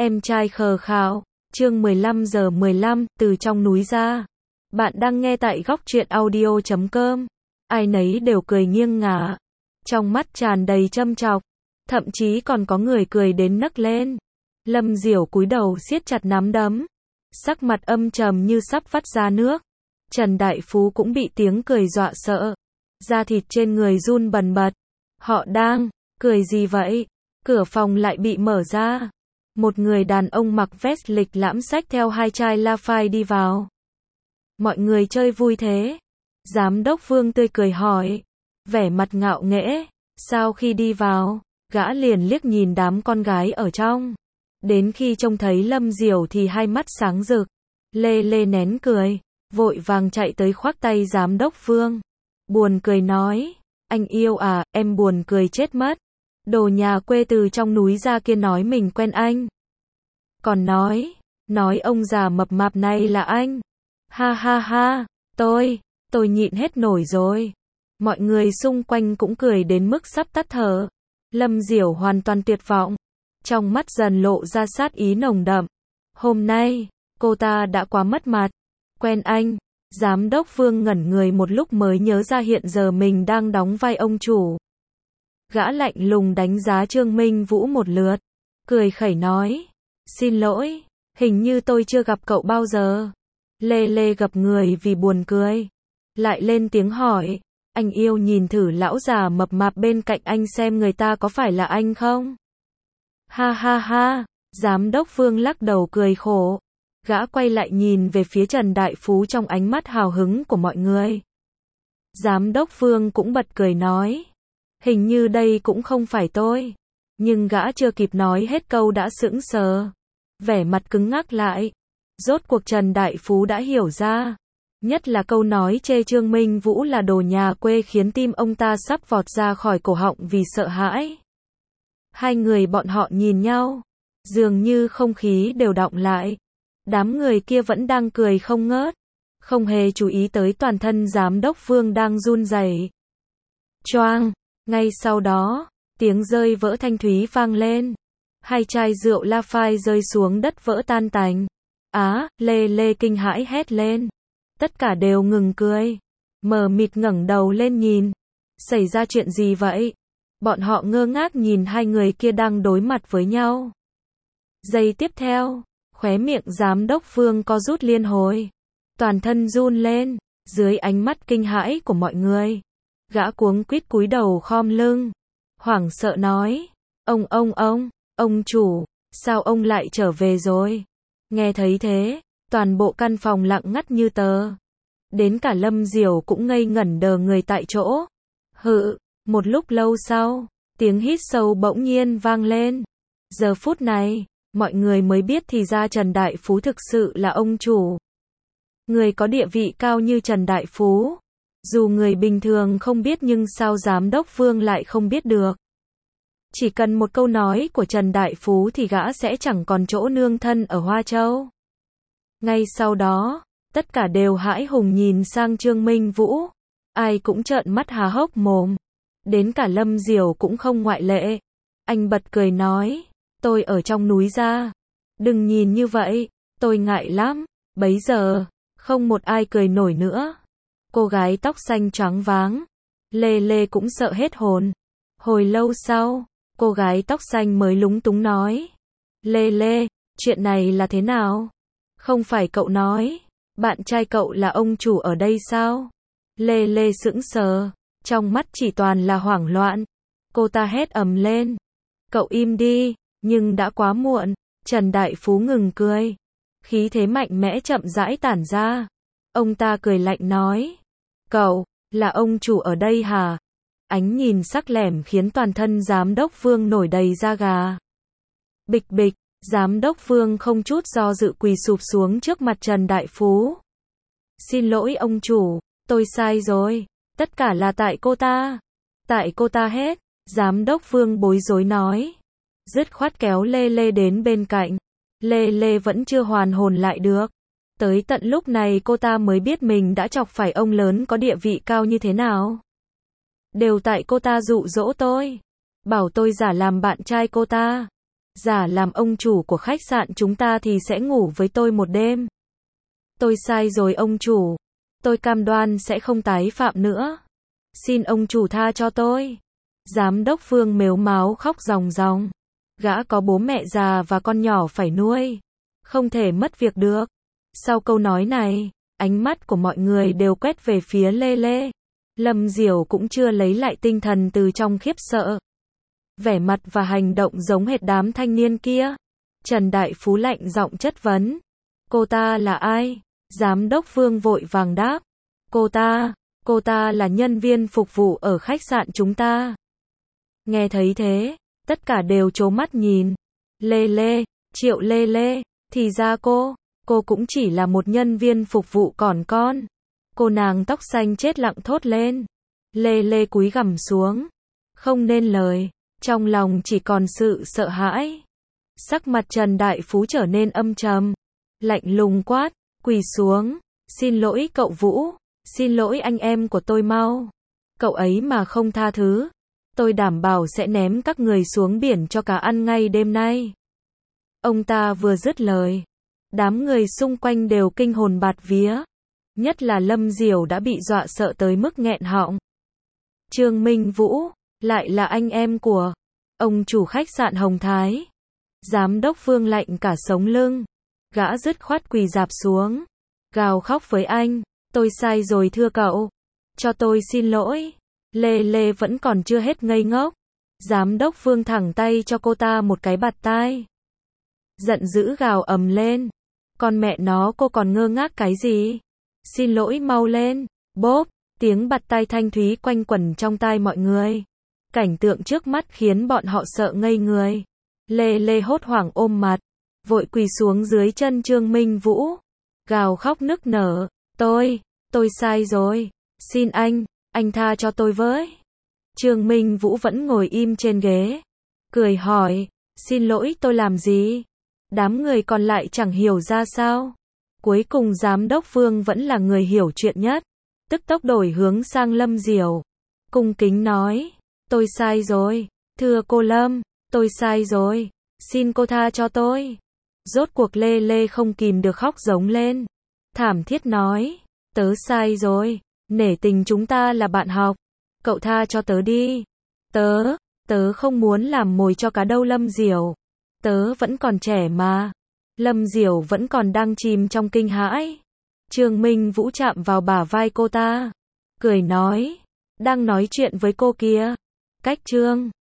Em trai khờ khạo, chương 15:15, từ trong núi ra. Bạn đang nghe tại góc truyện audio.com. Ai nấy đều cười nghiêng ngả, trong mắt tràn đầy châm chọc, thậm chí còn có người cười đến nấc lên. Lâm Diểu cúi đầu siết chặt nắm đấm, sắc mặt âm trầm như sắp vắt ra nước. Trần Đại Phú cũng bị tiếng cười dọa sợ, da thịt trên người run bần bật. Họ đang cười gì vậy? Cửa phòng lại bị mở ra. Một người đàn ông mặc vest lịch lãm xách theo hai chai La Phai đi vào. Mọi người chơi vui thế? Giám đốc Vương tươi cười hỏi, vẻ mặt ngạo nghễ. Sau khi đi vào, gã liền liếc nhìn đám con gái ở trong. Đến khi trông thấy Lâm Diểu thì hai mắt sáng rực. Lê Lê nén cười, vội vàng chạy tới khoác tay giám đốc Vương. Buồn cười nói, anh yêu à, em buồn cười chết mất. Đồ nhà quê từ trong núi ra kia nói mình quen anh. Còn nói ông già mập mạp này là anh. Ha ha ha, tôi nhịn hết nổi rồi. Mọi người xung quanh cũng cười đến mức sắp tắt thở. Lâm Diểu hoàn toàn tuyệt vọng, trong mắt dần lộ ra sát ý nồng đậm. Hôm nay, cô ta đã quá mất mặt. Quen anh? Giám đốc Vương ngẩn người một lúc mới nhớ ra hiện giờ mình đang đóng vai ông chủ. Gã lạnh lùng đánh giá Trương Minh Vũ một lượt, cười khẩy nói, xin lỗi, hình như tôi chưa gặp cậu bao giờ. Lê Lê gặp người vì buồn cười, lại lên tiếng hỏi, anh yêu nhìn thử lão già mập mạp bên cạnh anh xem người ta có phải là anh không? Ha ha ha, giám đốc Vương lắc đầu cười khổ. Gã quay lại nhìn về phía Trần Đại Phú trong ánh mắt hào hứng của mọi người. Giám đốc Vương cũng bật cười nói, hình như đây cũng không phải tôi. Nhưng gã chưa kịp nói hết câu đã sững sờ, vẻ mặt cứng ngắc lại. Rốt cuộc Trần Đại Phú đã hiểu ra, nhất là câu nói chê Trương Minh Vũ là đồ nhà quê khiến tim ông ta sắp vọt ra khỏi cổ họng vì sợ hãi. Hai người bọn họ nhìn nhau, dường như không khí đều đọng lại. Đám người kia vẫn đang cười không ngớt, không hề chú ý tới toàn thân giám đốc Vương đang run rẩy. Choang, ngay sau đó, tiếng rơi vỡ thanh thúy vang lên. Hai chai rượu La Phai rơi xuống đất vỡ tan tành. Á, Lê Lê kinh hãi hét lên. Tất cả đều ngừng cười, mờ mịt ngẩng đầu lên nhìn. Xảy ra chuyện gì vậy? Bọn họ ngơ ngác nhìn hai người kia đang đối mặt với nhau. Giây tiếp theo, khóe miệng giám đốc Vương co rút liên hồi, toàn thân run lên, dưới ánh mắt kinh hãi của mọi người. Gã cuống quýt cúi đầu khom lưng, hoảng sợ nói, ông chủ, sao ông lại trở về rồi? Nghe thấy thế, toàn bộ căn phòng lặng ngắt như tờ. Đến cả Lâm Diểu cũng ngây ngẩn đờ người tại chỗ. Một lúc lâu sau, tiếng hít sâu bỗng nhiên vang lên. Giờ phút này, mọi người mới biết thì ra Trần Đại Phú thực sự là ông chủ. Người có địa vị cao như Trần Đại Phú, dù người bình thường không biết nhưng sao giám đốc Vương lại không biết được. Chỉ cần một câu nói của Trần Đại Phú thì gã sẽ chẳng còn chỗ nương thân ở Hoa Châu. Ngay sau đó, tất cả đều hãi hùng nhìn sang Trương Minh Vũ. Ai cũng trợn mắt há hốc mồm. Đến cả Lâm Diểu cũng không ngoại lệ. Anh bật cười nói, tôi ở trong núi ra. Đừng nhìn như vậy, tôi ngại lắm. Bấy giờ, không một ai cười nổi nữa. Cô gái tóc xanh choáng váng. Lê Lê cũng sợ hết hồn. Hồi lâu sau, cô gái tóc xanh mới lúng túng nói, Lê Lê, chuyện này là thế nào? Không phải cậu nói, bạn trai cậu là ông chủ ở đây sao? Lê Lê sững sờ, trong mắt chỉ toàn là hoảng loạn. Cô ta hét ầm lên, cậu im đi, nhưng đã quá muộn. Trần Đại Phú ngừng cười, khí thế mạnh mẽ chậm rãi tản ra. Ông ta cười lạnh nói, cậu, là ông chủ ở đây hả? Ánh nhìn sắc lẻm khiến toàn thân giám đốc Vương nổi đầy da gà. Bịch bịch, giám đốc Vương không chút do dự quỳ sụp xuống trước mặt Trần Đại Phú. Xin lỗi ông chủ, tôi sai rồi, tất cả là tại cô ta. Tại cô ta hết, giám đốc Vương bối rối nói. Dứt khoát kéo Lê Lê đến bên cạnh. Lê Lê vẫn chưa hoàn hồn lại được. Tới tận lúc này cô ta mới biết mình đã chọc phải ông lớn có địa vị cao như thế nào. Đều tại cô ta dụ dỗ tôi, bảo tôi giả làm bạn trai cô ta. giả làm ông chủ của khách sạn chúng ta thì sẽ ngủ với tôi một đêm. Tôi sai rồi ông chủ. Tôi cam đoan sẽ không tái phạm nữa. Xin ông chủ tha cho tôi. Giám đốc Phương mếu máo khóc ròng ròng. Gã có bố mẹ già và con nhỏ phải nuôi. Không thể mất việc được. Sau câu nói này, ánh mắt của mọi người đều quét về phía Lê Lê. Lâm Diểu cũng chưa lấy lại tinh thần từ trong khiếp sợ. Vẻ mặt và hành động giống hệt đám thanh niên kia. Trần Đại Phú lạnh giọng chất vấn. Cô ta là ai? Giám đốc Phương vội vàng đáp. Cô ta là nhân viên phục vụ ở khách sạn chúng ta. Nghe thấy thế, tất cả đều trố mắt nhìn. Lê Lê, Triệu Lê Lê, thì ra cô cũng chỉ là một nhân viên phục vụ còn con. Cô nàng tóc xanh chết lặng thốt lên. Lê Lê cúi gằm xuống, không nên lời, trong lòng chỉ còn sự sợ hãi. Sắc mặt Trần Đại Phú trở nên âm trầm, lạnh lùng quát, quỳ xuống, xin lỗi cậu Vũ, xin lỗi anh em của tôi mau. Cậu ấy mà không tha thứ, tôi đảm bảo sẽ ném các người xuống biển cho cả ăn ngay đêm nay. Ông ta vừa dứt lời, đám người xung quanh đều kinh hồn bạt vía, nhất là Lâm Diểu đã bị dọa sợ tới mức nghẹn họng. Trương Minh Vũ, lại là anh em của ông chủ khách sạn Hồng Thái. Giám đốc Phương lạnh cả sống lưng, gã dứt khoát quỳ rạp xuống, gào khóc với anh, tôi sai rồi thưa cậu, cho tôi xin lỗi. Lê Lê vẫn còn chưa hết ngây ngốc. Giám đốc Phương thẳng tay cho cô ta một cái bạt tai. Giận dữ gào ầm lên. Con mẹ nó, cô còn ngơ ngác cái gì? Xin lỗi mau lên. Bốp, tiếng bạt tai thanh thúy quanh quẩn trong tai mọi người. Cảnh tượng trước mắt khiến bọn họ sợ ngây người. Lê Lê hốt hoảng ôm mặt, vội quỳ xuống dưới chân Trương Minh Vũ, gào khóc nức nở, tôi sai rồi, xin anh tha cho tôi với. Trương Minh Vũ vẫn ngồi im trên ghế, cười hỏi, xin lỗi tôi làm gì? Đám người còn lại chẳng hiểu ra sao. Cuối cùng giám đốc Phương vẫn là người hiểu chuyện nhất, tức tốc đổi hướng sang Lâm Diểu, cung kính nói, tôi sai rồi, thưa cô Lâm, tôi sai rồi, xin cô tha cho tôi. Rốt cuộc Lê Lê không kìm được khóc giống lên, thảm thiết nói, tớ sai rồi, nể tình chúng ta là bạn học, cậu tha cho tớ đi. Tớ không muốn làm mồi cho cá đâu Lâm Diểu, tớ vẫn còn trẻ mà. Lâm Diểu vẫn còn đang chìm trong kinh hãi. Trương Minh Vũ chạm vào bả vai cô ta, cười nói, đang nói chuyện với cô kia. Cách Trương